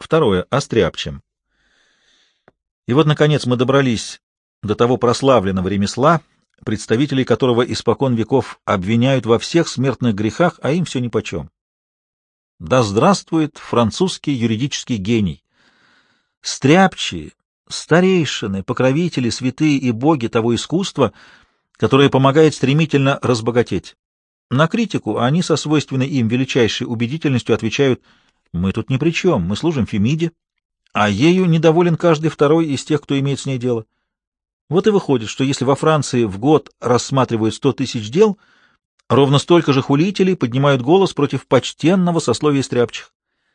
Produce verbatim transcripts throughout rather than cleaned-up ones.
Второе — о стряпчем. И вот, наконец, мы добрались до того прославленного ремесла, представителей которого испокон веков обвиняют во всех смертных грехах, а им все нипочем. Да здравствует французский юридический гений! Стряпчие, старейшины, покровители, святые и боги того искусства, которое помогает стремительно разбогатеть. На критику они со свойственной им величайшей убедительностью отвечают: «Мы тут ни при чем, мы служим Фемиде, а ею недоволен каждый второй из тех, кто имеет с ней дело». Вот и выходит, что если во Франции в год рассматривают сто тысяч дел, ровно столько же хулителей поднимают голос против почтенного сословия стряпчих.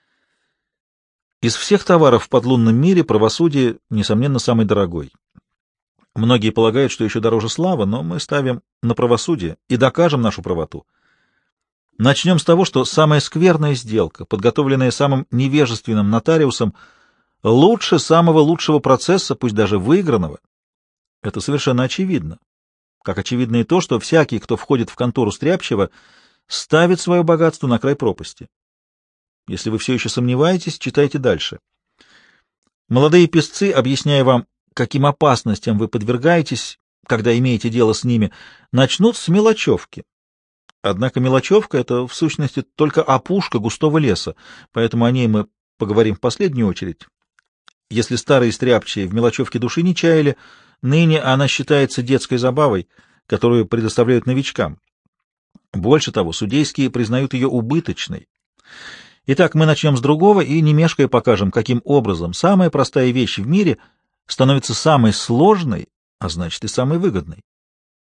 Из всех товаров в подлунном мире правосудие, несомненно, самый дорогой. Многие полагают, что еще дороже слава, но мы ставим на правосудие и докажем нашу правоту. Начнем с того, что самая скверная сделка, подготовленная самым невежественным нотариусом, лучше самого лучшего процесса, пусть даже выигранного. Это совершенно очевидно. Как очевидно и то, что всякий, кто входит в контору стряпчего, ставит свое богатство на край пропасти. Если вы все еще сомневаетесь, читайте дальше. Молодые песцы, объясняя вам, каким опасностям вы подвергаетесь, когда имеете дело с ними, начнут с мелочевки. Однако мелочевка — это, в сущности, только опушка густого леса, поэтому о ней мы поговорим в последнюю очередь. Если старые стряпчие в мелочевке души не чаяли, ныне она считается детской забавой, которую предоставляют новичкам. Больше того, судейские признают ее убыточной. Итак, мы начнем с другого и, не мешкая, покажем, каким образом самая простая вещь в мире становится самой сложной, а значит и самой выгодной.